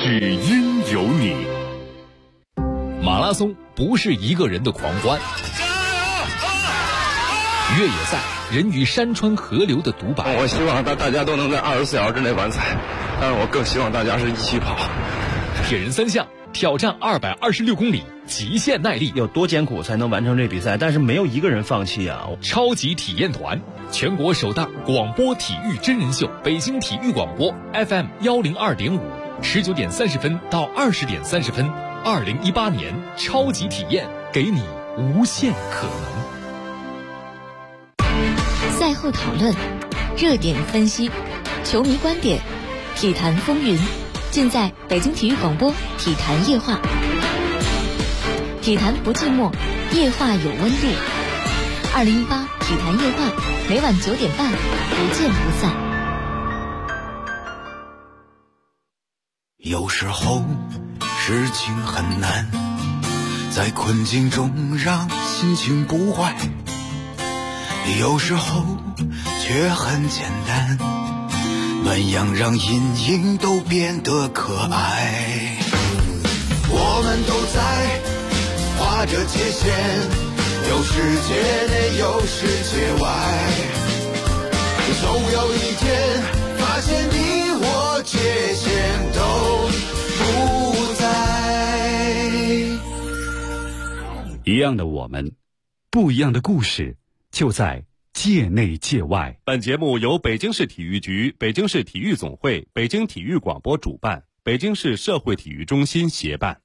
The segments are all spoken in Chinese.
只因有你。 马拉松不是一个人的狂欢，越野赛人与山川河流的独白。 我希望大家都能在24小时之内完赛，但是我更希望大家是一起跑。 铁人三项挑战226公里，极限耐力， 有多艰苦才能完成这比赛？但是没有一个人放弃啊！ 超级体验团，全国首档广播体育真人秀，北京体育广播 FM 102.5，19点30分到20点30分，2018年超级体验，给你无限可能。 赛后讨论，热点分析，球迷观点，体坛风云，尽在北京体育广播体坛夜话。体坛不寂寞，夜话有温度。2018体坛夜话，每晚9点半，不见不散。 有时候事情很难，在困境中让心情不坏，有时候却很简单，暖阳让阴影都变得可爱。我们都在划着界限，有世界内有世界外，总有一天发现你我界限都不在。 一样的我们，不一样的故事，就在界内界外。 本节目由北京市体育局、北京市体育总会、北京体育广播主办，北京市社会体育中心协办。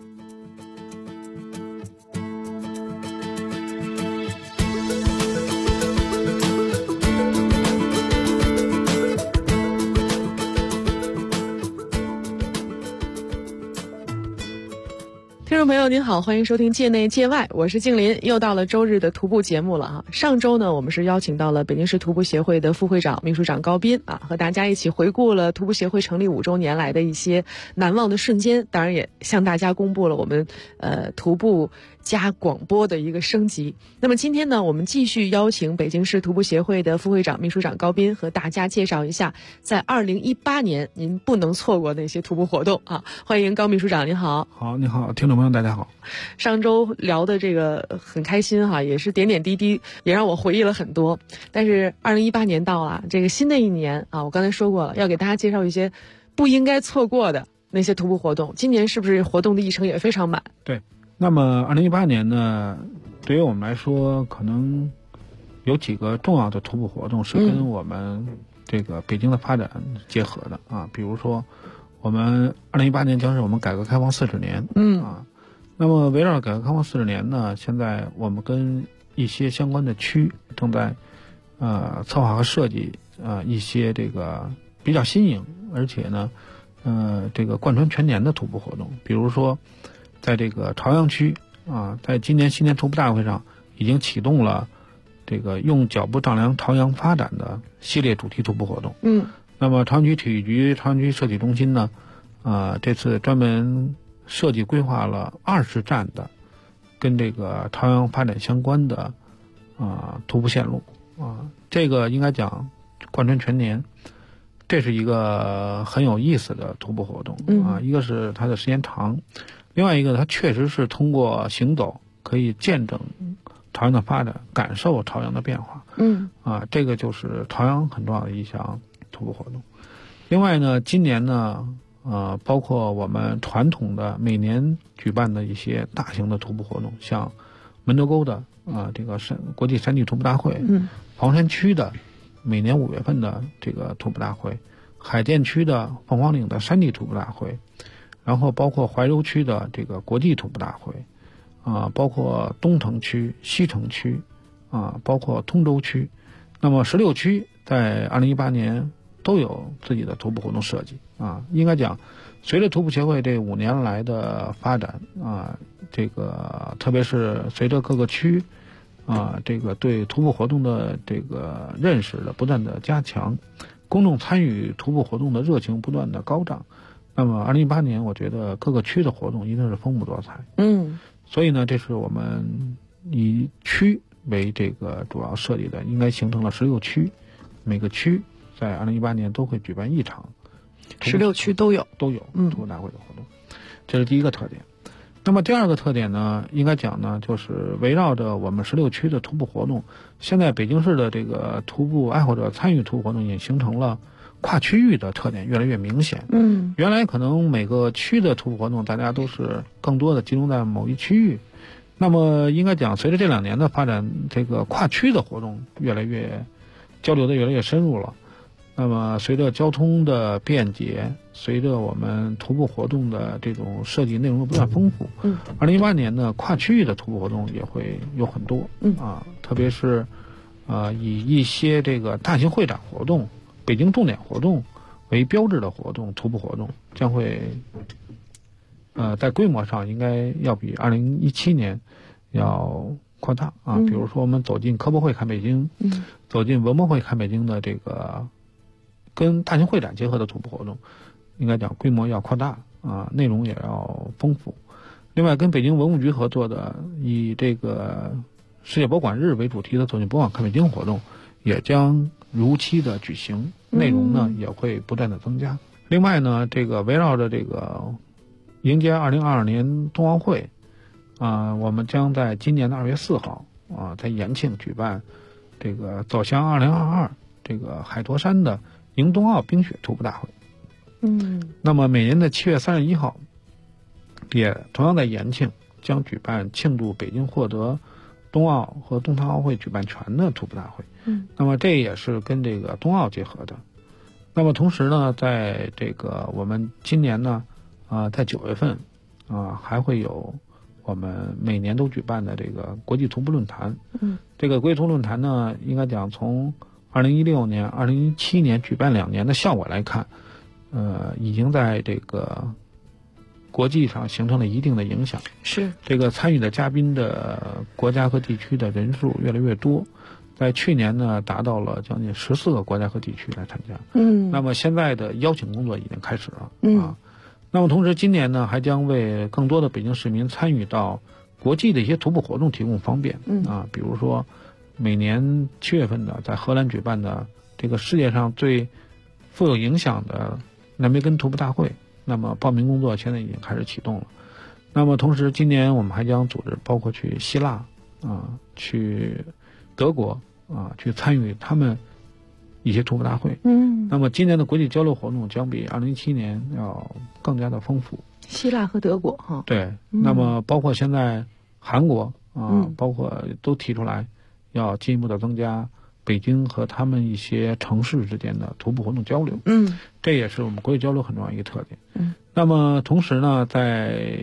听众朋友您好，欢迎收听界内界外，我是静林。又到了周日的徒步节目了哈。上周呢，我们是邀请到了北京市徒步协会的副会长、秘书长高斌啊，和大家一起回顾了徒步协会成立5周年来的一些难忘的瞬间，当然也向大家公布了我们徒步加广播的一个升级。那么今天呢，我们继续邀请北京市徒步协会的副会长、秘书长高斌和大家介绍一下在2018年您不能错过的一些徒步活动啊。欢迎高秘书长，您好。 好，你好，听众朋友大家好。 上周聊的这个很开心哈，也是点点滴滴，也让我回忆了很多。但是2018年到了，这个新的一年啊，我刚才说过了，要给大家介绍一些不应该错过的那些徒步活动。今年是不是活动的议程也非常满？ 对。那么2018年呢，对于我们来说，可能有几个重要的徒步活动是跟我们这个北京的发展结合的啊。比如说，我们2018年将是我们改革开放40年，那么围绕改革开放40年呢，现在我们跟一些相关的区正在策划和设计一些这个比较新颖，而且呢这个贯穿全年的徒步活动。比如说在这个朝阳区在今年新年徒步大会上已经启动了这个用脚步丈量朝阳发展的系列主题徒步活动。那么朝阳区体育局朝阳区设计中心呢这次专门设计规划了20站的跟这个朝阳发展相关的徒步线路这个应该讲贯穿全年，这是一个很有意思的徒步活动一个是它的时间长，另外一个它确实是通过行走可以见证朝阳的发展，感受朝阳的变化这个就是朝阳很重要的一项徒步活动。另外呢，今年呢包括我们传统的每年举办的一些大型的徒步活动，像门头沟的这个国际山地徒步大会，房山区的每年5月份的这个徒步大会，海淀区的凤凰岭的山地徒步大会，然后包括怀柔区的这个国际徒步大会包括东城区、西城区包括通州区。那么16区在2018年都有自己的徒步活动设计应该讲随着徒步协会这5年来的发展这个特别是随着各个区这个对徒步活动的这个认识的不断的加强，公众参与徒步活动的热情不断的高涨，那么2018年我觉得各个区的活动一定是丰富多彩所以呢，这是我们以区为这个主要设计的，应该形成了16区，每个区在2018年都会举办1场 16区都有徒步大会的活动，这是第一个特点。那么第二个特点呢，应该讲呢，就是围绕着我们16区的徒步活动，现在北京市的这个徒步爱好者参与徒步活动也形成了跨区域的特点越来越明显。原来可能每个区的徒步活动大家都是更多的集中在某一区域，那么应该讲随着这2年的发展，这个跨区的活动交流的越来越深入了。那么随着交通的便捷，随着我们徒步活动的这种设计内容的不断丰富，2018年呢跨区域的徒步活动也会有很多特别是以一些这个大型会展活动、北京重点活动为标志的活动，徒步活动将会在规模上应该要比2017年要扩大比如说我们走进科博会看北京，走进文博会看北京的这个跟大型会展结合的徒步活动，应该讲规模要扩大内容也要丰富。另外跟北京文物局合作的以这个世界博物馆日为主题的走进博物馆看北京活动也将如期的举行，内容呢也会不断的增加。另外呢，这个围绕着这个迎接2022年冬奥会我们将在今年的2月4号在延庆举办这个走向2022这个海坨山的迎冬奥冰雪徒步大会。那么每年的7月31号也同样在延庆将举办庆祝北京获得冬奥和冬残奥会举办权的徒步大会。那么这也是跟这个冬奥结合的。那么同时呢，在这个我们今年呢在9月份还会有我们每年都举办的这个国际徒步论坛。这个国际徒步论坛呢，应该讲从2016年、2017年举办2年的效果来看，已经在这个国际上形成了一定的影响。 是这个参与的嘉宾的国家和地区的人数越来越多，在去年呢达到了将近14个国家和地区来参加。那么现在的邀请工作已经开始了那么同时今年呢还将为更多的北京市民参与到国际的一些徒步活动提供方便比如说每年7月份的在荷兰举办的这个世界上最富有影响的南梅根徒步大会，那么报名工作现在已经开始启动了。那么同时今年我们还将组织包括去希腊去德国去参与他们一些徒步大会。那么今年的国际交流活动将比2017年要更加的丰富。 希腊和德国对那么包括现在韩国包括都提出来要进一步的增加北京和他们一些城市之间的徒步活动交流。这也是我们国际交流很重要一个特点。那么同时呢，在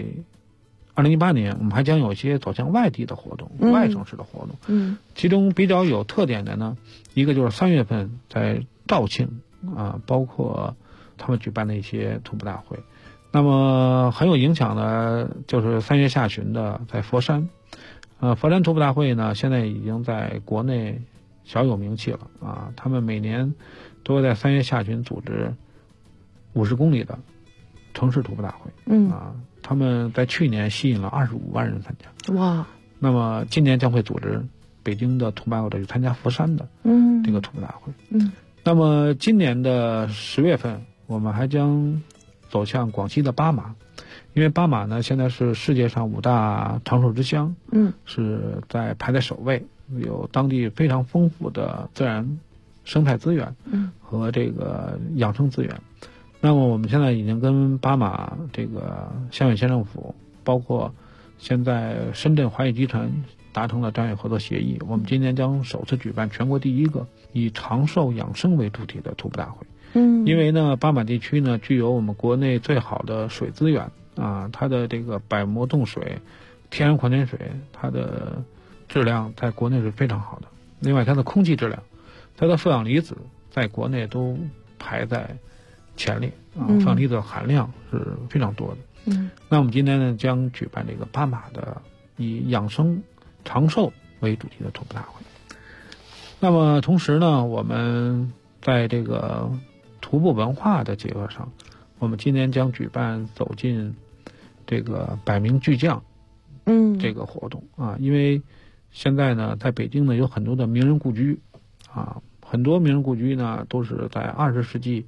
2018年我们还将有一些走向外地的活动，外城市的活动。其中比较有特点的呢，一个就是3月份在肇庆包括他们举办的一些徒步大会。那么很有影响的就是3月下旬的在佛山佛山徒步大会呢，现在已经在国内小有名气了他们每年都会在3月下旬组织50公里的城市徒步大会。他们在去年吸引了25万人参加。 哇！ 那么今年将会组织北京的徒步爱好者去参加佛山的这个徒步大会。那么今年的10月份，我们还将走向广西的巴马，因为巴马呢现在是世界上5大长寿之乡，是排在首位，有当地非常丰富的自然生态资源和这个养生资源。那么我们现在已经跟巴马这个乡委县政府，包括现在深圳华谊集团达成了战略合作协议，我们今年将首次举办全国第一个以长寿养生为主题的徒步大会。因为呢巴马地区呢具有我们国内最好的水资源它的这个百膜洞水、天然矿泉水，它的质量在国内是非常好的。另外它的空气质量，它的负氧离子在国内都排在前列负氧离子含量是非常多的。那我们今天呢将举办这个巴马的以养生长寿为主题的徒步大会。那么同时呢，我们在这个徒步文化的结合上，我们今年将举办走进这个百名巨匠这个活动因为现在呢在北京呢有很多的名人故居很多名人故居呢都是在20世纪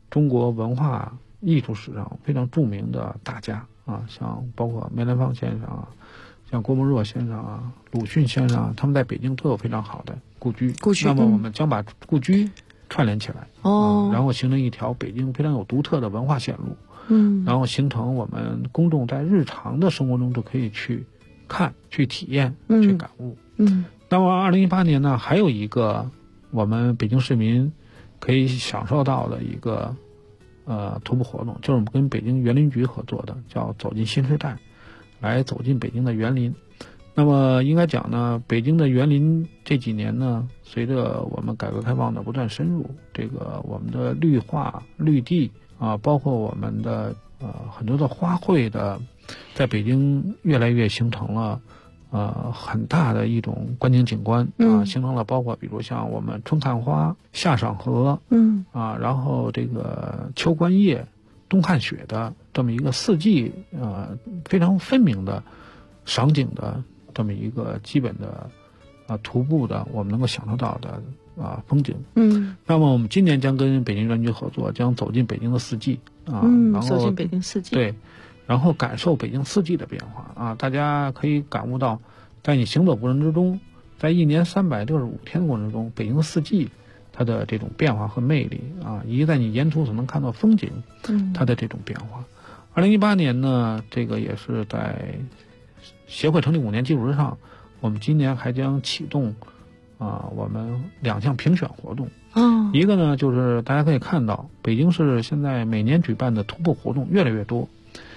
中国文化艺术史上非常著名的大家啊，像包括梅兰芳先生啊，像郭沫若先生啊、鲁迅先生啊，他们在北京都有非常好的故居。那么我们将把故居串联起来，然后形成一条北京非常有独特的文化线路。然后形成我们公众在日常的生活中都可以去看、去体验、去感悟。那么2018年呢，还有一个我们北京市民可以享受到的一个徒步活动，就是我们跟北京园林局合作的，叫走进新时代，来走进北京的园林。那么应该讲呢，北京的园林这几年呢，随着我们改革开放的不断深入，这个我们的绿化、绿地啊，包括我们的很多的花卉的，在北京越来越形成了很大的一种观景景观啊，形成了包括比如像我们春看花、夏赏荷，然后这个秋观叶、冬看雪的这么一个四季非常分明的赏景的这么一个基本的徒步的我们能够享受到的风景。那么我们今年将跟北京园林局合作，将走进北京的四季然后走进北京四季， 对，然后感受北京四季的变化大家可以感悟到，在你行走过程之中，在1年365天的过程中，北京的四季它的这种变化和魅力以及在你沿途所能看到风景它的这种变化。2018年呢，这个也是在协会成立5年基础之上，我们今年还将启动我们2项评选活动。一个呢，就是大家可以看到，北京市现在每年举办的徒步活动越来越多。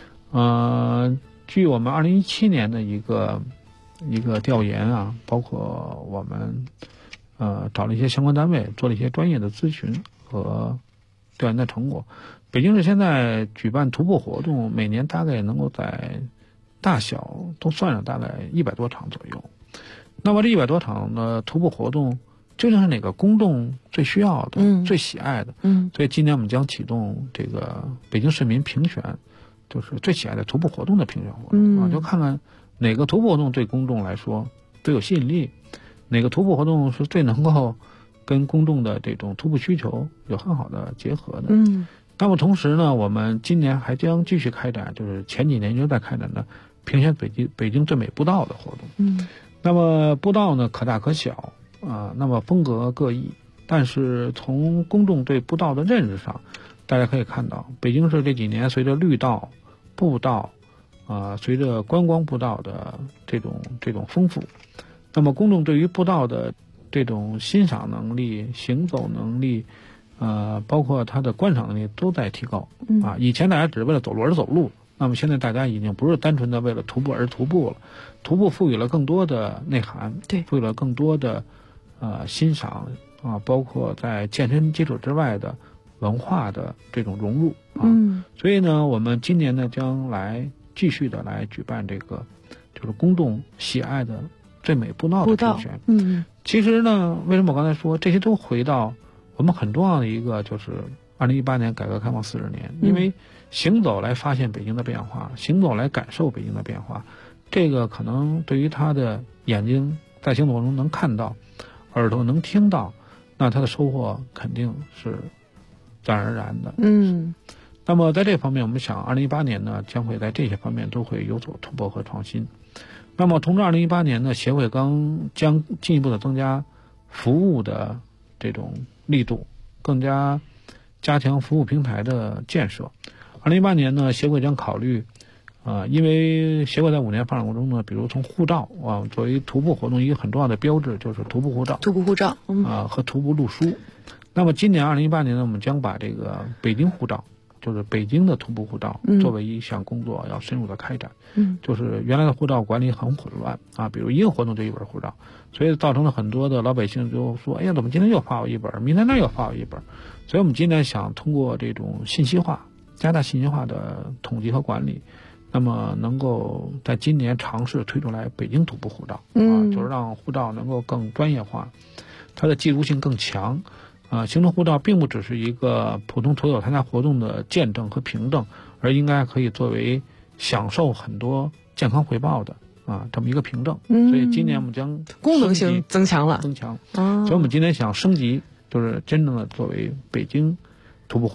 据我们2017年的一个调研包括我们找了一些相关单位做了一些专业的咨询和调研的成果，北京市现在举办徒步活动每年大概能够在大小都算上大概100多场左右。那么这100多场的徒步活动究竟是哪个公众最需要的、最喜爱的？所以今年我们将启动这个北京市民评选，就是最喜爱的徒步活动的评选活动就看看哪个徒步活动对公众来说最有吸引力，哪个徒步活动是最能够跟公众的这种徒步需求有很好的结合的。那么同时呢，我们今年还将继续开展，就是前几年一直在开展的评选北京最美步道的活动。那么步道呢，可大可小那么风格各异，但是从公众对步道的认识上，大家可以看到，北京市这几年随着绿道、步道随着观光步道的这种丰富，那么公众对于步道的这种欣赏能力、行走能力包括它的观赏能力都在提高以前大家只是为了走路而走路，那么现在大家已经不是单纯的为了徒步而徒步了，徒步赋予了更多的内涵，对，赋予了更多的欣赏包括在健身基础之外的文化的这种融入所以呢，我们今年呢将来继续的来举办这个就是公众喜爱的最美步道的评选。其实呢，为什么我刚才说这些都回到我们很重要的一个，就是2018年改革开放40年，因为行走来发现北京的变化，行走来感受北京的变化，这个可能对于他的眼睛在行走中能看到，耳朵能听到，那他的收获肯定是自然而然的。那么在这方面，我们想2018年呢，将会在这些方面都会有所突破和创新。那么同时2018年呢，协会将进一步的增加服务的这种力度，更加加强服务平台的建设。2018年呢，协会将考虑因为协会在5年发展过程中呢，比如从护照作为徒步活动一个很重要的标志，就是徒步护照和徒步路书。那么今年2018年呢，我们将把这个北京护照，就是北京的徒步护照作为一项工作要深入的开展。就是原来的护照管理很混乱比如一个活动就一本护照，所以造成了很多的老百姓就说，哎呀，怎么今天又发我一本，明天那又发我一本。所以我们今年想通过这种信息化，加大信息化的统计和管理，那么能够在今年尝试推出来北京徒步护照就是让护照能够更专业化，它的记录性更强行程护照并不只是一个普通途友参加活动的见证和凭证，而应该可以作为享受很多健康回报的这么一个凭证。所以今年我们将功能性增强，所以我们今天想升级，就是真正的作为北京徒步护照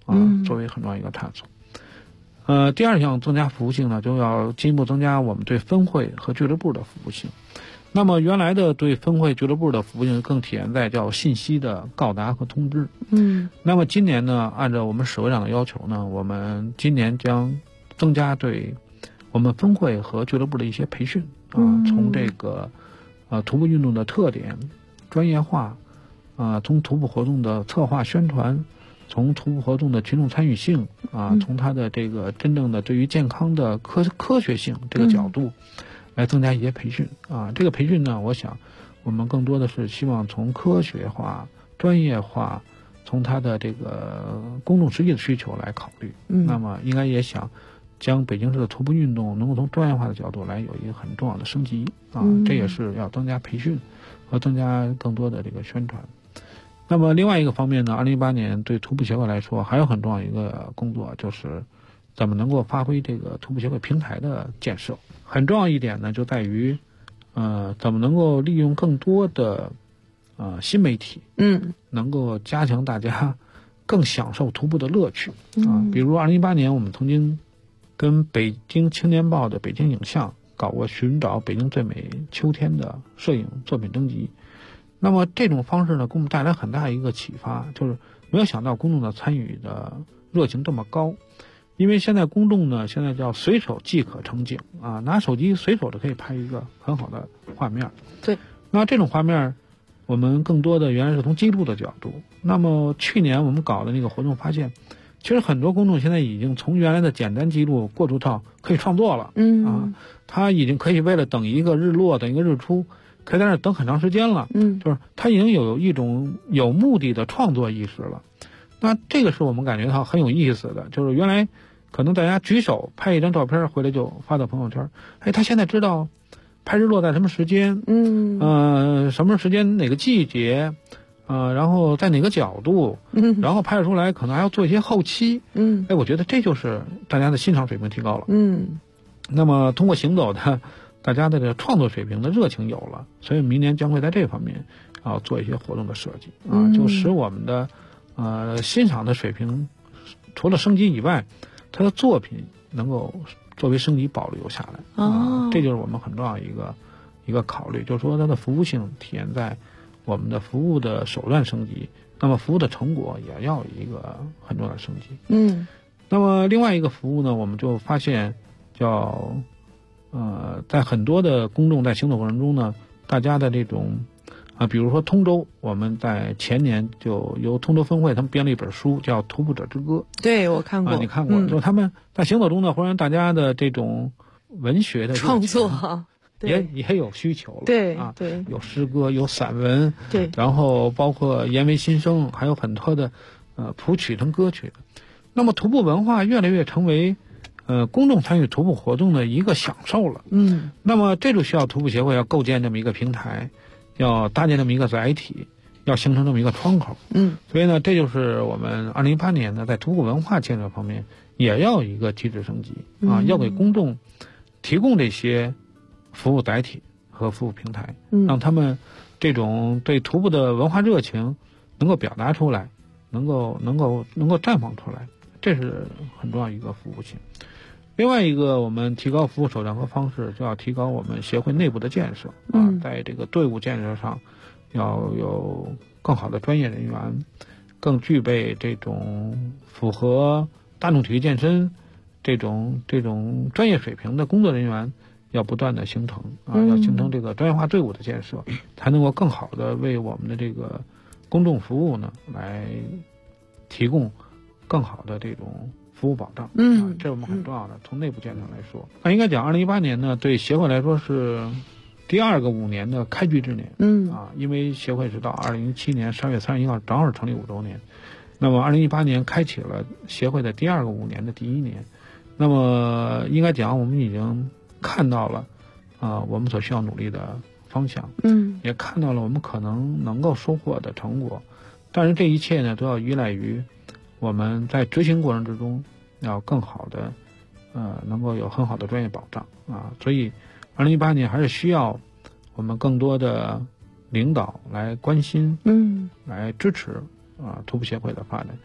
作为很重要一个探索。第二项增加服务性呢，就要进一步增加我们对分会和俱乐部的服务性。那么原来的对分会俱乐部的服务性更体现在叫信息的告达和通知。那么今年呢，按照我们市委长的要求呢，我们今年将增加对我们分会和俱乐部的一些培训从这个徒步运动的特点、专业化从徒步活动的策划宣传，从徒步活动的群众参与性从它的这个真正的对于健康的科学性这个角度来增加一些培训这个培训呢，我想我们更多的是希望从科学化、专业化，从它的这个公众实际的需求来考虑。那么应该也想将北京市的徒步运动能够从专业化的角度来有一个很重要的升级这也是要增加培训和增加更多的这个宣传。那么另外一个方面呢，2018年对徒步协会来说还有很重要一个工作，就是怎么能够发挥这个徒步协会平台的建设。很重要一点呢，就在于怎么能够利用更多的新媒体能够加强大家更享受徒步的乐趣比如2018年我们曾经跟北京青年报的北京影像搞过寻找北京最美秋天的摄影作品征集。那么这种方式呢，给我们带来很大一个启发，就是没有想到公众的参与的热情这么高。因为现在公众呢，现在叫随手即可成景拿手机随手就可以拍一个很好的画面。 对， 那这种画面我们更多的原来是从记录的角度。那么去年我们搞的那个活动发现，其实很多公众现在已经从原来的简单记录过渡到可以创作了他已经可以为了等一个日落、等一个日出，可以在那等很长时间了就是他已经有一种有目的的创作意识了。那这个是我们感觉到很有意思的，就是原来可能大家举手拍一张照片回来就发到朋友圈，他现在知道拍日落在什么时间什么时间哪个季节然后在哪个角度然后拍出来可能还要做一些后期我觉得这就是大家的欣赏水平提高了那么通过行走的大家的这个创作水平的热情有了，所以明年将会在这方面做一些活动的设计就使我们的欣赏的水平除了升级以外，它的作品能够作为升级保留下来这就是我们很重要一个考虑，就是说它的服务性体现在我们的服务的手段升级，那么服务的成果也要有一个很重要的升级那么另外一个服务呢，我们就发现叫在很多的公众在行走过程中呢，大家的这种比如说通州，我们在前年就由通州分会他们编了一本书叫《徒步者之歌》。 对，我看过你看过就他们在行走中呢，会让大家的这种文学的创作也有需求了对有诗歌有散文对， 然后包括言为心声，还有很多的谱曲成歌曲。那么徒步文化越来越成为公众参与徒步活动的一个享受了那么这就需要徒步协会要构建这么一个平台，要搭建这么一个载体，要形成这么一个窗口所以呢，这就是我们2018年呢在徒步文化建设方面也要有一个机制升级要给公众提供这些服务载体和服务平台让他们这种对徒步的文化热情能够表达出来，能够绽放出来，这是很重要一个服务性。另外一个，我们提高服务手段和方式，就要提高我们协会内部的建设在这个队伍建设上要有更好的专业人员，更具备这种符合大众体育健身这种专业水平的工作人员要不断的形成要形成这个专业化队伍的建设，才能够更好的为我们的这个公众服务呢来提供更好的这种服务保障这是我们很重要的从内部建设来说。那应该讲2018年呢对协会来说是第2个5年的开局之年因为协会是到2017年3月31号正好是成立5周年，那么2018年开启了协会的第2个5年的第1年。那么应该讲我们已经看到了我们所需要努力的方向也看到了我们可能够收获的成果，但是这一切呢都要依赖于我们在执行过程之中要更好的能够有很好的专业保障所以2018年还是需要我们更多的领导来关心来支持徒步协会的发展，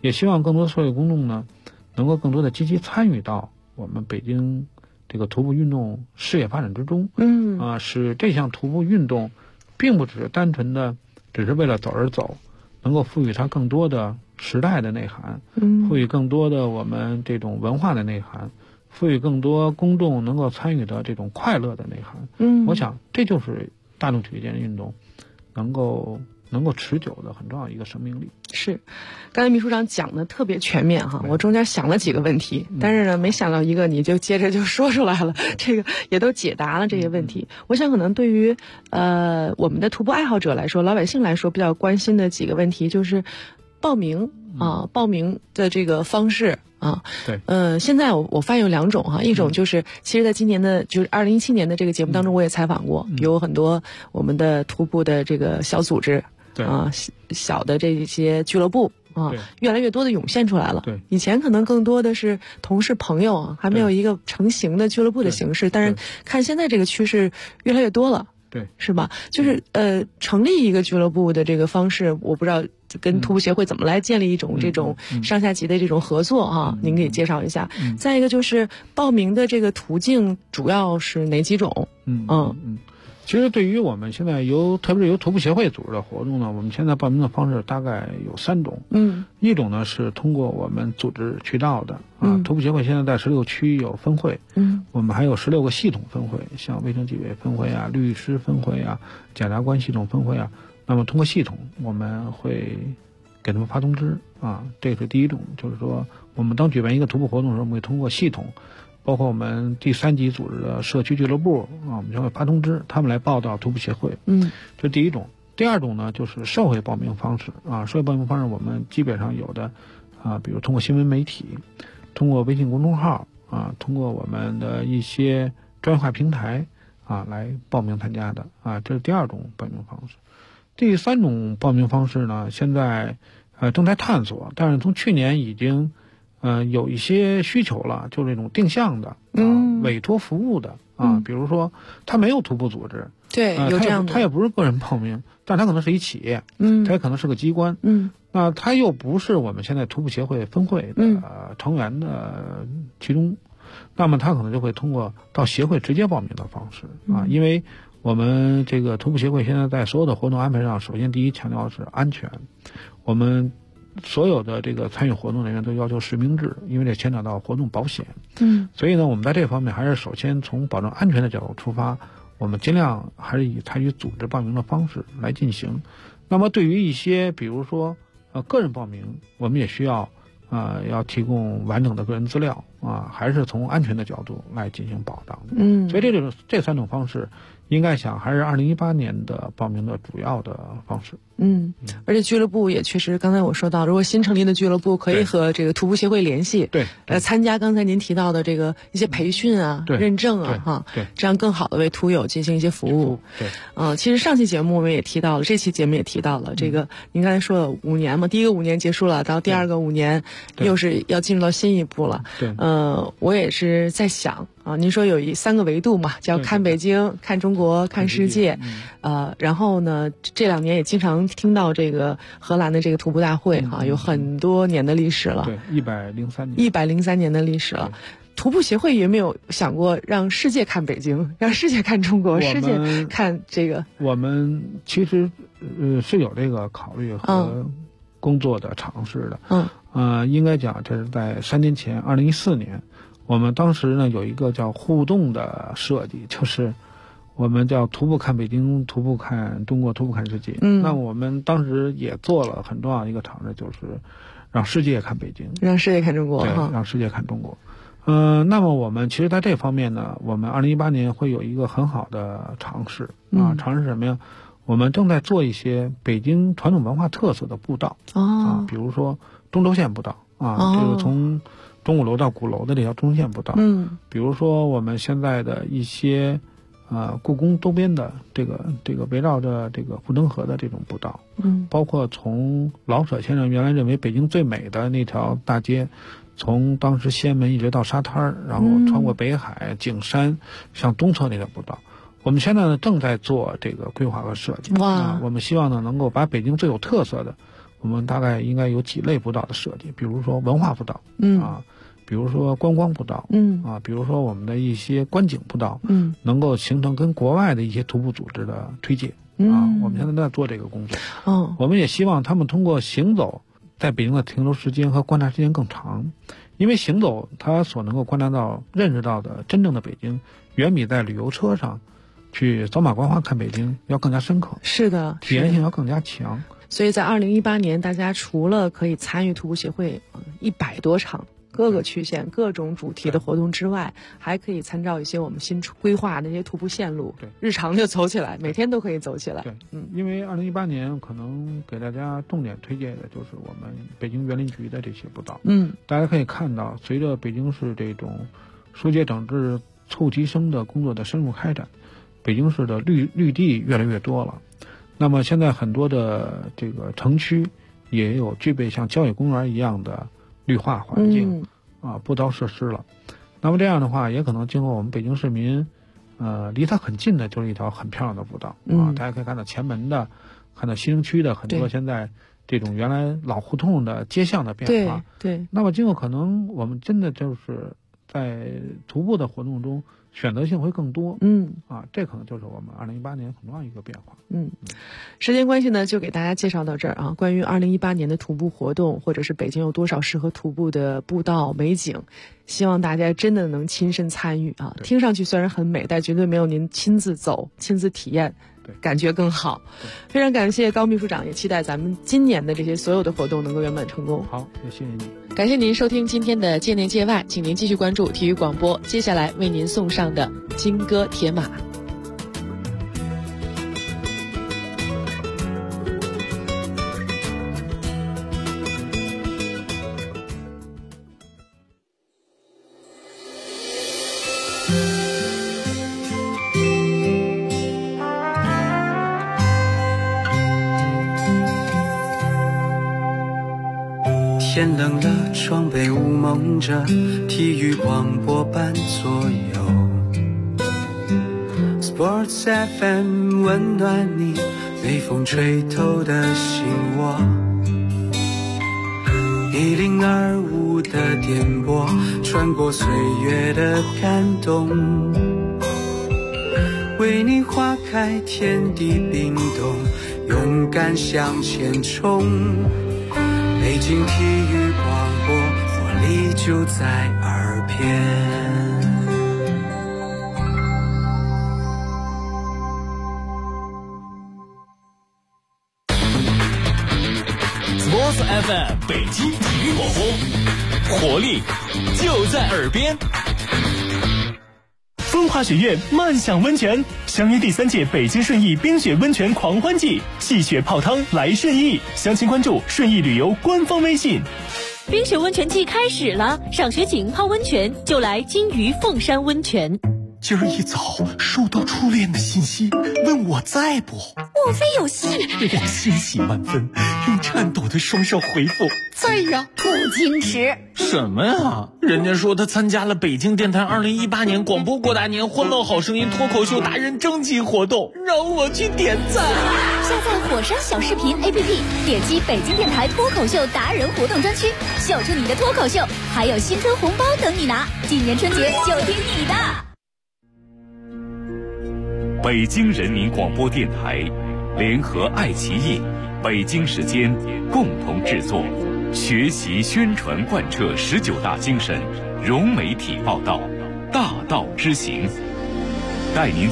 也希望更多的社会公众呢，能够更多的积极参与到我们北京这个徒步运动事业发展之中。使这项徒步运动，并不只是单纯的只是为了走而走，能够赋予它更多的时代的内涵，赋予更多的我们这种文化的内涵，赋予更多公众能够参与的这种快乐的内涵。我想这就是大众体育健身运动能够持久的很重要一个生命力。 是，刚才秘书长讲的特别全面哈，我中间想了几个问题，但是呢没想到一个你就接着就说出来了，这个也都解答了这些问题。我想可能对于我们的徒步爱好者来说，老百姓来说比较关心的几个问题就是报名报名的这个方式啊。 对， 现在我发现有2种哈，一种就是其实在今年的就是2017年的这个节目当中我也采访过，有很多我们的徒步的这个小组织。 对小的这些俱乐部越来越多的涌现出来了。 对， 以前可能更多的是同事朋友啊，还没有一个成型的俱乐部的形式，但是看现在这个趋势越来越多了。 对， 是吧？就是成立一个俱乐部的这个方式，我不知道跟徒步协会怎么来建立一种这种上下级的这种合作哈，您给介绍一下。再一个就是报名的这个途径主要是哪几种？ 其实对于我们现在特别是由徒步协会组织的活动呢，我们现在报名的方式大概有3种。一种呢是通过我们组织渠道的徒步协会现在在16区有分会。我们还有16个系统分会，像卫生纪委分会啊、律师分会啊、检察官系统分会啊。那么通过系统，我们会给他们发通知这是第一种，就是说我们当举办一个徒步活动的时候，我们会通过系统。包括我们第3级组织的社区俱乐部我们就会发通知，他们来报到徒步协会。这是第一种。第二种呢，就是社会报名方式社会报名方式我们基本上有的比如通过新闻媒体，通过微信公众号通过我们的一些专业化平台来报名参加的这是第2种报名方式。第3种报名方式呢，现在正在探索，但是从去年已经有一些需求了，就是这种定向的委托服务的比如说他没有徒步组织， 对，有这样的， 他也不是个人报名，但他可能是一企业，他也可能是个机关，那他又不是我们现在徒步协会分会的成员的其中，那么他可能就会通过到协会直接报名的方式因为我们这个徒步协会现在在所有的活动安排上，首先第一强调的是安全，我们所有的这个参与活动人员都要求实名制，因为这牵扯到活动保险。所以呢，我们在这方面还是首先从保证安全的角度出发，我们尽量还是以采取组织报名的方式来进行。那么对于一些比如说个人报名，我们也需要要提供完整的个人资料还是从安全的角度来进行保障的。所以这3种方式应该想还是2018年的报名的主要的方式。 而且俱乐部也确实，刚才我说到，如果新成立的俱乐部可以和这个徒步协会联系， 对， 参加刚才您提到的这个一些培训认证这样更好的为徒友进行一些服务。 对， 其实上期节目我们也提到了，这期节目也提到了这个，您刚才说了5年嘛，第一个5年结束了，到第2个5年又是要进入到新一步了。 对， 我也是在想您说有3个维度嘛，叫看北京、看中国、看世界。然后呢，这2年也经常听到这个荷兰的这个徒步大会有很多年的历史了。 对，103年的历史了。徒步协会有没有想过让世界看北京，让世界看中国，世界看这个？ 我们其实是有这个考虑和工作的尝试的。应该讲这是在3年前，2014年，我们当时呢有一个叫互动的设计，就是我们叫徒步看北京，徒步看中国，徒步看世界。那我们当时也做了很重要的一个尝试，就是让世界看北京， 让世界看中国。 对，让世界看中国。那么我们其实在这方面呢，我们2018年会有一个很好的尝试尝试什么呀？我们正在做一些北京传统文化特色的步道比如说中轴线步道这个从钟鼓楼到鼓楼的这条中轴线步道。比如说我们现在的一些故宫周边的这个围绕着这个护城河的这种步道，包括从老舍先生原来认为北京最美的那条大街，从当时西安门一直到沙滩，然后穿过北海、景山，向东侧那条步道。我们现在呢正在做这个规划和设计。我们希望呢能够把北京最有特色的我们大概应该有几类步道的设计，比如说文化步道，比如说观光步道，比如说我们的一些观景步道，能够形成跟国外的一些徒步组织的推介，我们现在在做这个工作。我们也希望他们通过行走，在北京的停留时间和观察时间更长，因为行走他所能够观察到、认识到的真正的北京，远比在旅游车上去走马观花看北京要更加深刻。 是的， 体验性要更加强。 所以在2018年，大家除了可以参与徒步协会100多场各个区县各种主题的活动之外，还可以参照一些我们新规划的那些徒步线路， 对， 日常就走起来，每天都可以走起来。 对，因为2018年可能给大家重点推荐的就是我们北京园林局的这些步道。大家可以看到，随着北京市这种疏解整治凑集生的工作的深入开展，北京市的绿地越来越多了。那么现在很多的这个城区也有具备像郊野公园一样的绿化环境，步道设施了。那么这样的话，也可能今后我们北京市民，离它很近的就是一条很漂亮的步道大家可以看到前门的，看到西城区的很多现在这种原来老胡同的街巷的变化。 对。 那么今后可能我们真的就是在徒步的活动中选择性会更多。这可能就是我们2018年很重要一个变化。 时间关系呢，就给大家介绍到这儿啊。关于2018年的徒步活动，或者是北京有多少适合徒步的步道美景，希望大家真的能亲身参与啊。听上去虽然很美，但绝对没有您亲自走、亲自体验感觉更好。非常感谢高秘书长，也期待咱们今年的这些所有的活动能够圆满成功。 好，也谢谢你。 感谢您收听今天的界内界外，请您继续关注体育广播，接下来为您送上的金戈铁马。 天冷了，窗被雾蒙着，体育广播伴左右。Sports FM 温暖你，被风吹透的心窝。1025的电波，穿过岁月的感动，为你划开天地冰冻，勇敢向前冲。北京体育广播，活力就在耳边。 Sports FM 北京体育广播，活力就在耳边。风华学院漫享温泉，响应第3届北京顺义冰雪温泉狂欢季，戏雪泡汤来顺义，详情关注顺义旅游官方微信。 冰雪温泉季开始了，赏雪景泡温泉就来金鱼凤山温泉。 今儿一早收到初恋的信息，问我在不？ 莫非有戏？ 我欣喜万分，用颤抖的双手回复在呀。 不矜持什么呀？人家说他参加了北京电台2018年广播过大年欢乐好声音脱口秀达人征集活动，让我去点赞。 下载火山小视频 APP， 点击北京电台脱口秀达人活动专区，秀出你的脱口秀，还有新春红包等你拿。今年春节就听你的。 北京人民广播电台联合爱奇艺、北京时间共同制作，学习宣传贯彻19大精神，融媒体报道，大道之行，带您